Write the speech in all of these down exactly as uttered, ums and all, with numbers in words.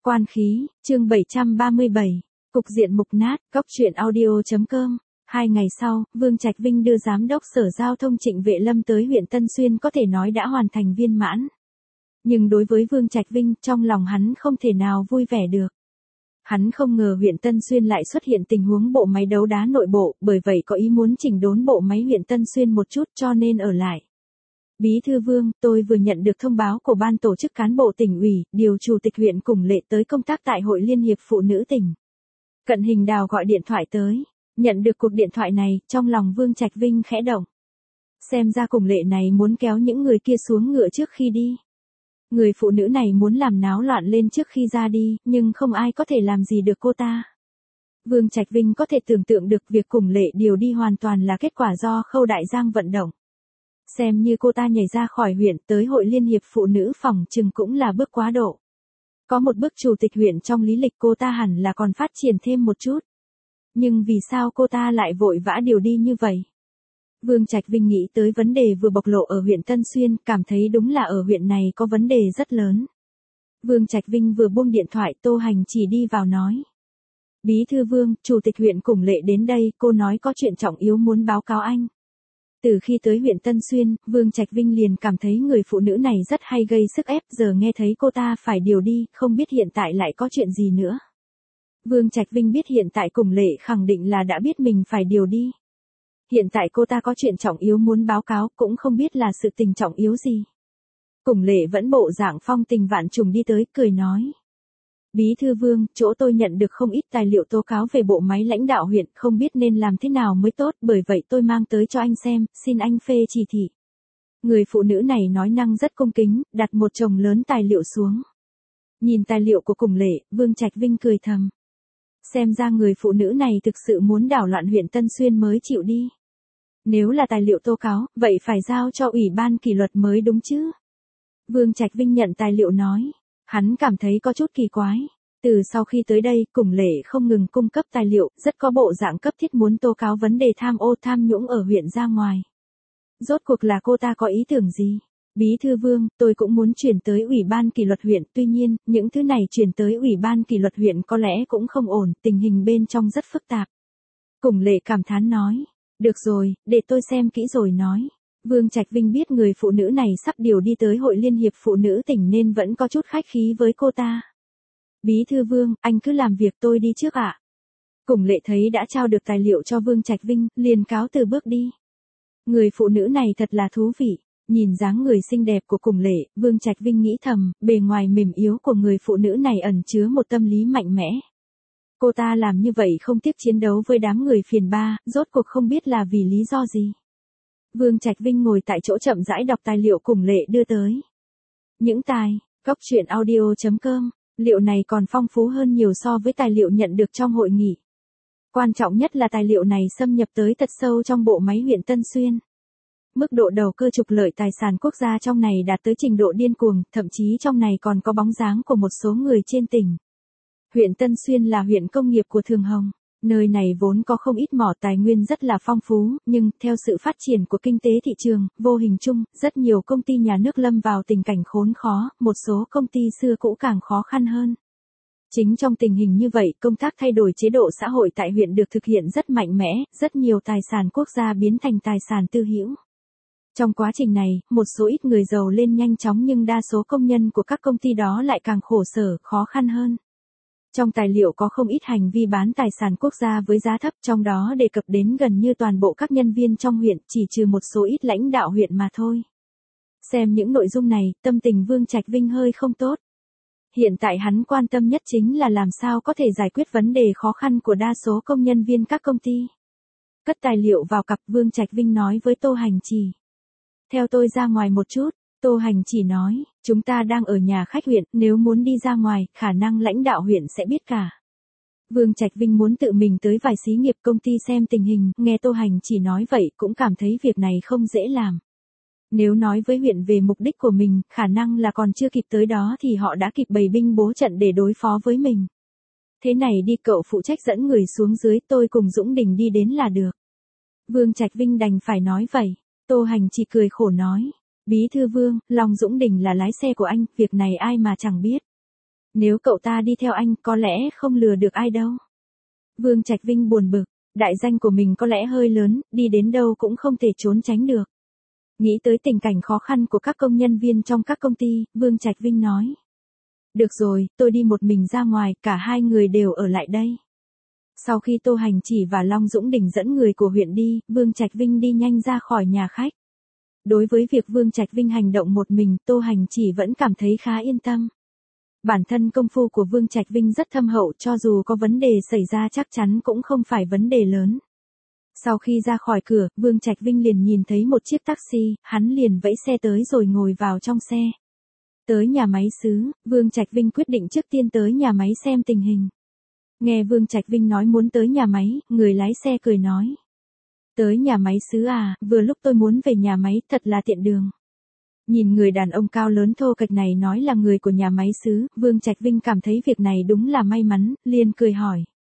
Quan khí, chương bảy trăm ba mươi bảy, cục diện mục nát, góc truyện audio.com. Hai ngày sau, Vương Trạch Vinh đưa Giám đốc Sở Giao thông Trịnh Vệ Lâm tới huyện Tân Xuyên có thể nói đã hoàn thành viên mãn. Nhưng đối với Vương Trạch Vinh, trong lòng hắn không thể nào vui vẻ được. Hắn không ngờ huyện Tân Xuyên lại xuất hiện tình huống bộ máy đấu đá nội bộ, bởi vậy có ý muốn chỉnh đốn bộ máy huyện Tân Xuyên một chút cho nên ở lại. Bí thư Vương, tôi vừa nhận được thông báo của ban tổ chức cán bộ tỉnh ủy, điều chủ tịch huyện Củng Lệ tới công tác tại Hội Liên hiệp Phụ nữ tỉnh. Cận Hình Đào gọi điện thoại tới. Nhận được cuộc điện thoại này, trong lòng Vương Trạch Vinh khẽ động. Xem ra Củng Lệ này muốn kéo những người kia xuống ngựa trước khi đi. Người phụ nữ này muốn làm náo loạn lên trước khi ra đi, nhưng không ai có thể làm gì được cô ta. Vương Trạch Vinh có thể tưởng tượng được việc Củng Lệ điều đi hoàn toàn là kết quả do Khâu Đại Giang vận động. Xem như cô ta nhảy ra khỏi huyện tới Hội Liên hiệp Phụ nữ phòng chừng cũng là bước quá độ. Có một bước chủ tịch huyện trong lý lịch cô ta hẳn là còn phát triển thêm một chút. Nhưng vì sao cô ta lại vội vã điều đi như vậy? Vương Trạch Vinh nghĩ tới vấn đề vừa bộc lộ ở huyện Tân Xuyên, cảm thấy đúng là ở huyện này có vấn đề rất lớn. Vương Trạch Vinh vừa buông điện thoại, Tô Hành chỉ đi vào nói. Bí thư Vương, chủ tịch huyện Củng Lệ đến đây, cô nói có chuyện trọng yếu muốn báo cáo anh. Từ khi tới huyện Tân Xuyên, Vương Trạch Vinh liền cảm thấy người phụ nữ này rất hay gây sức ép, giờ nghe thấy cô ta phải điều đi, không biết hiện tại lại có chuyện gì nữa. Vương Trạch Vinh biết hiện tại Củng Lệ khẳng định là đã biết mình phải điều đi. Hiện tại cô ta có chuyện trọng yếu muốn báo cáo, cũng không biết là sự tình trọng yếu gì. Củng Lệ vẫn bộ dạng phong tình vạn trùng đi tới, cười nói. Bí thư Vương, chỗ tôi nhận được không ít tài liệu tố cáo về bộ máy lãnh đạo huyện, không biết nên làm thế nào mới tốt, bởi vậy tôi mang tới cho anh xem, xin anh phê chỉ thị. Người phụ nữ này nói năng rất cung kính, đặt một chồng lớn tài liệu xuống. Nhìn tài liệu của Củng Lệ, Vương Trạch Vinh cười thầm. Xem ra người phụ nữ này thực sự muốn đảo loạn huyện Tân Xuyên mới chịu đi. Nếu là tài liệu tố cáo, vậy phải giao cho ủy ban kỷ luật mới đúng chứ. Vương Trạch Vinh nhận tài liệu nói. Hắn cảm thấy có chút kỳ quái. Từ sau khi tới đây, Củng Lệ không ngừng cung cấp tài liệu, rất có bộ dạng cấp thiết muốn tố cáo vấn đề tham ô tham nhũng ở huyện ra ngoài. Rốt cuộc là cô ta có ý tưởng gì? Bí thư Vương, tôi cũng muốn chuyển tới ủy ban kỷ luật huyện, tuy nhiên, những thứ này chuyển tới ủy ban kỷ luật huyện có lẽ cũng không ổn, tình hình bên trong rất phức tạp. Củng Lệ cảm thán nói. Được rồi, để tôi xem kỹ rồi nói. Vương Trạch Vinh biết người phụ nữ này sắp điều đi tới Hội Liên hiệp Phụ nữ tỉnh nên vẫn có chút khách khí với cô ta. Bí thư Vương, anh cứ làm việc tôi đi trước ạ. Củng Lệ thấy đã trao được tài liệu cho Vương Trạch Vinh, liền cáo từ bước đi. Người phụ nữ này thật là thú vị. Nhìn dáng người xinh đẹp của Củng Lệ, Vương Trạch Vinh nghĩ thầm, bề ngoài mềm yếu của người phụ nữ này ẩn chứa một tâm lý mạnh mẽ. Cô ta làm như vậy không tiếc chiến đấu với đám người phiền ba, rốt cuộc không biết là vì lý do gì. Vương Trạch Vinh ngồi tại chỗ chậm rãi đọc tài liệu Củng Lệ đưa tới. Những tài, góc truyện audio.com, liệu này còn phong phú hơn nhiều so với tài liệu nhận được trong hội nghị. Quan trọng nhất là tài liệu này xâm nhập tới thật sâu trong bộ máy huyện Tân Xuyên. Mức độ đầu cơ trục lợi tài sản quốc gia trong này đạt tới trình độ điên cuồng, thậm chí trong này còn có bóng dáng của một số người trên tỉnh. Huyện Tân Xuyên là huyện công nghiệp của Thường Hồng. Nơi này vốn có không ít mỏ tài nguyên rất là phong phú, nhưng theo sự phát triển của kinh tế thị trường, vô hình chung, rất nhiều công ty nhà nước lâm vào tình cảnh khốn khó, một số công ty xưa cũ càng khó khăn hơn. Chính trong tình hình như vậy, công tác thay đổi chế độ xã hội tại huyện được thực hiện rất mạnh mẽ, rất nhiều tài sản quốc gia biến thành tài sản tư hữu. Trong quá trình này, một số ít người giàu lên nhanh chóng nhưng đa số công nhân của các công ty đó lại càng khổ sở, khó khăn hơn. Trong tài liệu có không ít hành vi bán tài sản quốc gia với giá thấp, trong đó đề cập đến gần như toàn bộ các nhân viên trong huyện, chỉ trừ một số ít lãnh đạo huyện mà thôi. Xem những nội dung này, tâm tình Vương Trạch Vinh hơi không tốt. Hiện tại hắn quan tâm nhất chính là làm sao có thể giải quyết vấn đề khó khăn của đa số công nhân viên các công ty. Cất tài liệu vào cặp, Vương Trạch Vinh nói với Tô Hành Chỉ. Theo tôi ra ngoài một chút. Tô Hành Chỉ nói, chúng ta đang ở nhà khách huyện, nếu muốn đi ra ngoài, khả năng lãnh đạo huyện sẽ biết cả. Vương Trạch Vinh muốn tự mình tới vài xí nghiệp công ty xem tình hình, nghe Tô Hành Chỉ nói vậy cũng cảm thấy việc này không dễ làm. Nếu nói với huyện về mục đích của mình, khả năng là còn chưa kịp tới đó thì họ đã kịp bày binh bố trận để đối phó với mình. Thế này đi, cậu phụ trách dẫn người xuống dưới, tôi cùng Dũng Đình đi đến là được. Vương Trạch Vinh đành phải nói vậy. Tô Hành Chỉ cười khổ nói. Bí thư Vương, Long Dũng Đình là lái xe của anh, việc này ai mà chẳng biết. Nếu cậu ta đi theo anh có lẽ không lừa được ai đâu. Vương Trạch Vinh buồn bực, đại danh của mình có lẽ hơi lớn, đi đến đâu cũng không thể trốn tránh được. Nghĩ tới tình cảnh khó khăn của các công nhân viên trong các công ty, Vương Trạch Vinh nói. Được rồi, tôi đi một mình ra ngoài, cả hai người đều ở lại đây. Sau khi Tô Hành Chỉ và Long Dũng Đình dẫn người của huyện đi, Vương Trạch Vinh đi nhanh ra khỏi nhà khách. Đối với việc Vương Trạch Vinh hành động một mình, Tô Hành Chỉ vẫn cảm thấy khá yên tâm. Bản thân công phu của Vương Trạch Vinh rất thâm hậu, cho dù có vấn đề xảy ra chắc chắn cũng không phải vấn đề lớn. Sau khi ra khỏi cửa, Vương Trạch Vinh liền nhìn thấy một chiếc taxi, hắn liền vẫy xe tới rồi ngồi vào trong xe. Tới nhà máy xứ, Vương Trạch Vinh quyết định trước tiên tới nhà máy xem tình hình. Nghe Vương Trạch Vinh nói muốn tới nhà máy, người lái xe cười nói. Tới nhà máy xứ à, vừa lúc tôi muốn về nhà máy, thật là tiện đường. Nhìn người đàn ông cao lớn thô kệch này nói là người của nhà máy xứ, Vương Trạch Vinh cảm thấy việc này đúng là may mắn, liền cười hỏi.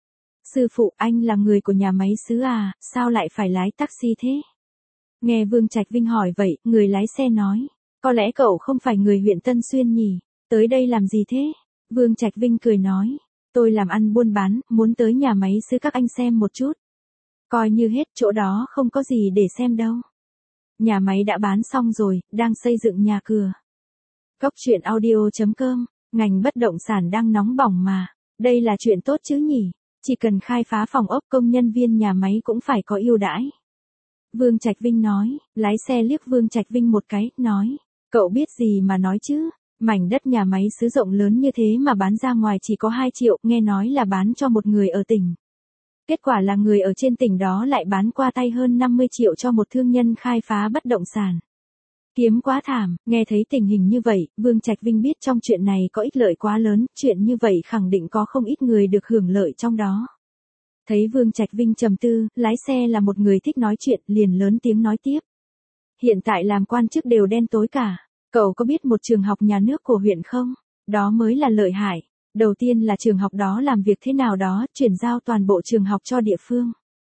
Sư phụ, anh là người của nhà máy xứ à, sao lại phải lái taxi thế? Nghe Vương Trạch Vinh hỏi vậy, người lái xe nói. Có lẽ cậu không phải người huyện Tân Xuyên nhỉ? Tới đây làm gì thế? Vương Trạch Vinh cười nói. Tôi làm ăn buôn bán, muốn tới nhà máy xứ các anh xem một chút. Coi như hết, chỗ đó không có gì để xem đâu. Nhà máy đã bán xong rồi, đang xây dựng nhà cửa. Cốc truyện audio chấm com, ngành bất động sản đang nóng bỏng mà. Đây là chuyện tốt chứ nhỉ? Chỉ cần khai phá phòng ốc công nhân viên nhà máy cũng phải có ưu đãi. Vương Trạch Vinh nói, lái xe liếc Vương Trạch Vinh một cái, nói. Cậu biết gì mà nói chứ? Mảnh đất nhà máy xứ rộng lớn như thế mà bán ra ngoài chỉ có hai triệu, nghe nói là bán cho một người ở tỉnh. Kết quả là người ở trên tỉnh đó lại bán qua tay hơn năm mươi triệu cho một thương nhân khai phá bất động sản. Kiếm quá thảm, nghe thấy tình hình như vậy, Vương Trạch Vinh biết trong chuyện này có ích lợi quá lớn, chuyện như vậy khẳng định có không ít người được hưởng lợi trong đó. Thấy Vương Trạch Vinh trầm tư, lái xe là một người thích nói chuyện, liền lớn tiếng nói tiếp. Hiện tại làm quan chức đều đen tối cả. Cậu có biết một trường học nhà nước của huyện không? Đó mới là lợi hại. Đầu tiên là trường học đó làm việc thế nào đó, chuyển giao toàn bộ trường học cho địa phương.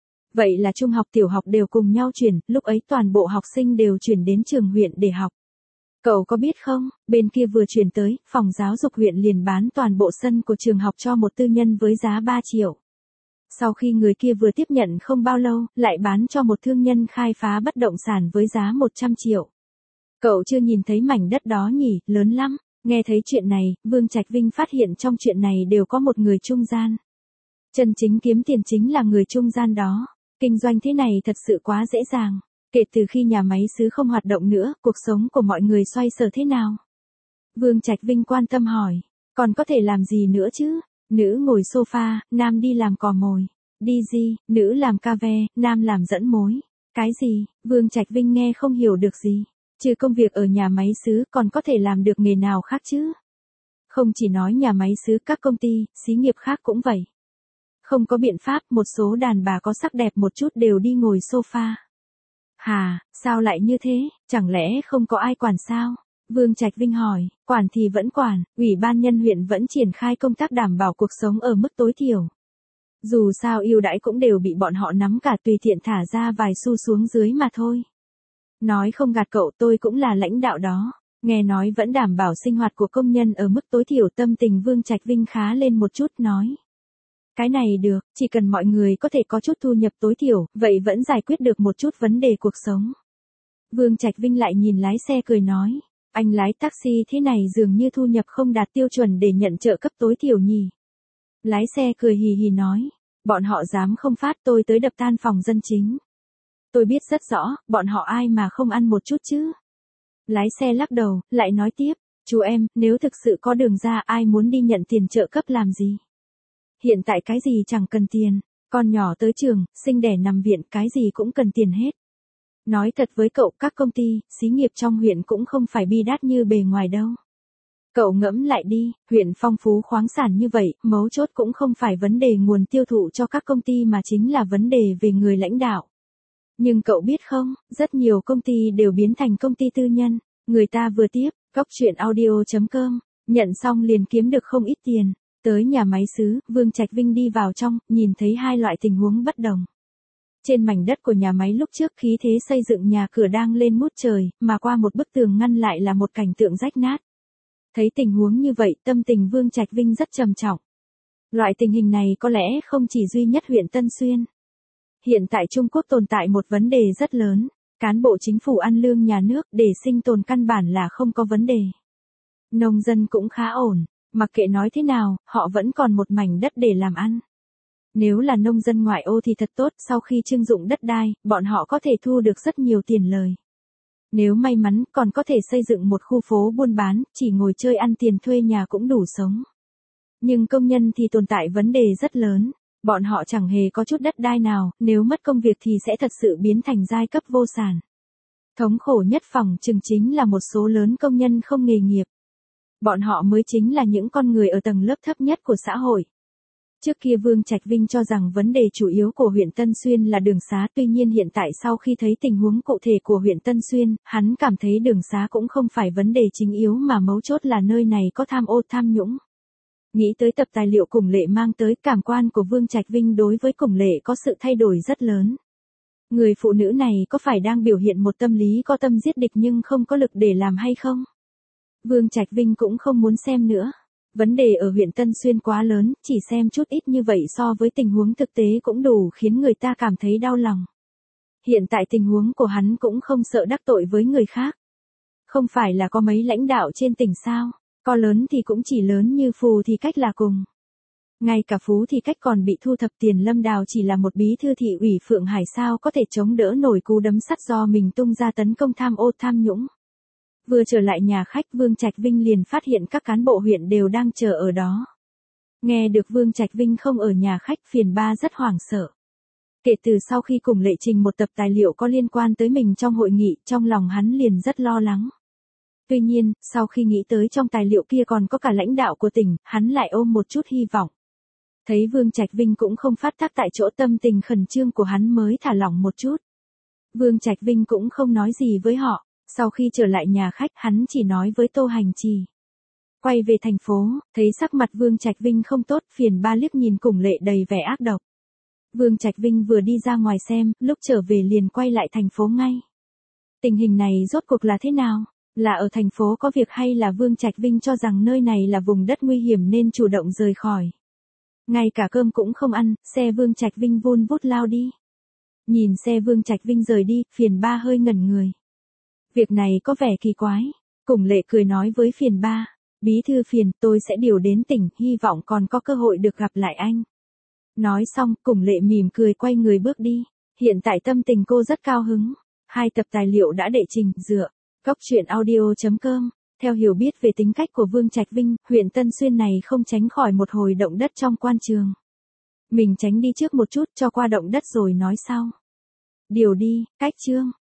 Vậy là trung học tiểu học đều cùng nhau chuyển, lúc ấy toàn bộ học sinh đều chuyển đến trường huyện để học. Cậu có biết không, bên kia vừa chuyển tới, phòng giáo dục huyện liền bán toàn bộ sân của trường học cho một tư nhân với giá ba triệu. Sau khi người kia vừa tiếp nhận không bao lâu, lại bán cho một thương nhân khai phá bất động sản với giá một trăm triệu. Cậu chưa nhìn thấy mảnh đất đó nhỉ, lớn lắm. Nghe thấy chuyện này, Vương Trạch Vinh phát hiện trong chuyện này đều có một người trung gian. Chân chính kiếm tiền chính là người trung gian đó. Kinh doanh thế này thật sự quá dễ dàng. Kể từ khi nhà máy xứ không hoạt động nữa, cuộc sống của mọi người xoay sở thế nào? Vương Trạch Vinh quan tâm hỏi. Còn có thể làm gì nữa chứ? Nữ ngồi sofa, nam đi làm cò mồi. Đi gì, nữ làm ca ve, nam làm dẫn mối. Cái gì? Vương Trạch Vinh nghe không hiểu được gì. Trừ công việc ở nhà máy xứ còn có thể làm được nghề nào khác chứ? Không chỉ nói nhà máy xứ, các công ty, xí nghiệp khác cũng vậy. Không có biện pháp, một số đàn bà có sắc đẹp một chút đều đi ngồi sofa. Hà, sao lại như thế, chẳng lẽ không có ai quản sao? Vương Trạch Vinh hỏi, quản thì vẫn quản, ủy ban nhân huyện vẫn triển khai công tác đảm bảo cuộc sống ở mức tối thiểu. Dù sao ưu đãi cũng đều bị bọn họ nắm cả, tùy tiện thả ra vài xu xuống dưới mà thôi. Nói không gạt cậu, tôi cũng là lãnh đạo đó. Nghe nói vẫn đảm bảo sinh hoạt của công nhân ở mức tối thiểu, tâm tình Vương Trạch Vinh khá lên một chút, nói. Cái này được, chỉ cần mọi người có thể có chút thu nhập tối thiểu, vậy vẫn giải quyết được một chút vấn đề cuộc sống. Vương Trạch Vinh lại nhìn lái xe cười nói. Anh lái taxi thế này dường như thu nhập không đạt tiêu chuẩn để nhận trợ cấp tối thiểu nhỉ. Lái xe cười hì hì nói. Bọn họ dám không phát, tôi tới đập tan phòng dân chính. Tôi biết rất rõ, bọn họ ai mà không ăn một chút chứ. Lái xe lắc đầu, lại nói tiếp. Chú em, nếu thực sự có đường ra, ai muốn đi nhận tiền trợ cấp làm gì? Hiện tại cái gì chẳng cần tiền. Con nhỏ tới trường, sinh đẻ nằm viện, cái gì cũng cần tiền hết. Nói thật với cậu, các công ty, xí nghiệp trong huyện cũng không phải bi đát như bề ngoài đâu. Cậu ngẫm lại đi, huyện phong phú khoáng sản như vậy, mấu chốt cũng không phải vấn đề nguồn tiêu thụ cho các công ty mà chính là vấn đề về người lãnh đạo. Nhưng cậu biết không, rất nhiều công ty đều biến thành công ty tư nhân. Người ta vừa tiếp, cốc truyện audio chấm com, nhận xong liền kiếm được không ít tiền. Tới nhà máy xứ, Vương Trạch Vinh đi vào trong, nhìn thấy hai loại tình huống bất đồng. Trên mảnh đất của nhà máy lúc trước khí thế xây dựng nhà cửa đang lên ngút trời, mà qua một bức tường ngăn lại là một cảnh tượng rách nát. Thấy tình huống như vậy, tâm tình Vương Trạch Vinh rất trầm trọng. Loại tình hình này có lẽ không chỉ duy nhất huyện Tân Xuyên. Hiện tại Trung Quốc tồn tại một vấn đề rất lớn, cán bộ chính phủ ăn lương nhà nước để sinh tồn căn bản là không có vấn đề. Nông dân cũng khá ổn, mặc kệ nói thế nào, họ vẫn còn một mảnh đất để làm ăn. Nếu là nông dân ngoại ô thì thật tốt, sau khi trưng dụng đất đai, bọn họ có thể thu được rất nhiều tiền lời. Nếu may mắn, còn có thể xây dựng một khu phố buôn bán, chỉ ngồi chơi ăn tiền thuê nhà cũng đủ sống. Nhưng công nhân thì tồn tại vấn đề rất lớn, bọn họ chẳng hề có chút đất đai nào, nếu mất công việc thì sẽ thật sự biến thành giai cấp vô sản. Thống khổ nhất phòng chừng chính là một số lớn công nhân không nghề nghiệp. Bọn họ mới chính là những con người ở tầng lớp thấp nhất của xã hội. Trước kia Vương Trạch Vinh cho rằng vấn đề chủ yếu của huyện Tân Xuyên là đường xá, tuy nhiên hiện tại sau khi thấy tình huống cụ thể của huyện Tân Xuyên, hắn cảm thấy đường xá cũng không phải vấn đề chính yếu mà mấu chốt là nơi này có tham ô tham nhũng. Nghĩ tới tập tài liệu Củng Lệ mang tới, cảm quan của Vương Trạch Vinh đối với Củng Lệ có sự thay đổi rất lớn. Người phụ nữ này có phải đang biểu hiện một tâm lý có tâm giết địch nhưng không có lực để làm hay không? Vương Trạch Vinh cũng không muốn xem nữa. Vấn đề ở huyện Tân Xuyên quá lớn, chỉ xem chút ít như vậy so với tình huống thực tế cũng đủ khiến người ta cảm thấy đau lòng. Hiện tại tình huống của hắn cũng không sợ đắc tội với người khác. Không phải là có mấy lãnh đạo trên tỉnh sao, có lớn thì cũng chỉ lớn như Phù thì cách là cùng. Ngay cả Phú thì cách còn bị thu thập tiền, Lâm Đào chỉ là một bí thư thị ủy Phượng Hải sao có thể chống đỡ nổi cú đấm sắt do mình tung ra tấn công tham ô tham nhũng. Vừa trở lại nhà khách, Vương Trạch Vinh liền phát hiện các cán bộ huyện đều đang chờ ở đó. Nghe được Vương Trạch Vinh không ở nhà khách, Phiền Ba rất hoảng sợ. Kể từ sau khi Củng Lệ trình một tập tài liệu có liên quan tới mình trong hội nghị, trong lòng hắn liền rất lo lắng. Tuy nhiên, sau khi nghĩ tới trong tài liệu kia còn có cả lãnh đạo của tỉnh, hắn lại ôm một chút hy vọng. Thấy Vương Trạch Vinh cũng không phát tác tại chỗ, tâm tình khẩn trương của hắn mới thả lỏng một chút. Vương Trạch Vinh cũng không nói gì với họ. Sau khi trở lại nhà khách, hắn chỉ nói với Tô Hành Trì. Quay về thành phố, thấy sắc mặt Vương Trạch Vinh không tốt, Phiền Ba liếc nhìn Củng Lệ đầy vẻ ác độc. Vương Trạch Vinh vừa đi ra ngoài xem, lúc trở về liền quay lại thành phố ngay. Tình hình này rốt cuộc là thế nào? Là ở thành phố có việc hay là Vương Trạch Vinh cho rằng nơi này là vùng đất nguy hiểm nên chủ động rời khỏi? Ngay cả cơm cũng không ăn, xe Vương Trạch Vinh vun vút lao đi. Nhìn xe Vương Trạch Vinh rời đi, Phiền Ba hơi ngẩn người. Việc này có vẻ kỳ quái. Củng Lệ cười nói với Phiền Ba, bí thư Phiền, tôi sẽ điều đến tỉnh, hy vọng còn có cơ hội được gặp lại anh. Nói xong, Củng Lệ mỉm cười quay người bước đi. Hiện tại tâm tình cô rất cao hứng. Hai tập tài liệu đã đệ trình, dựa. Cóc truyện audio chấm com. Theo hiểu biết về tính cách của Vương Trạch Vinh, huyện Tân Xuyên này không tránh khỏi một hồi động đất trong quan trường. Mình tránh đi trước một chút cho qua động đất rồi nói sau. Điều đi, cách chương.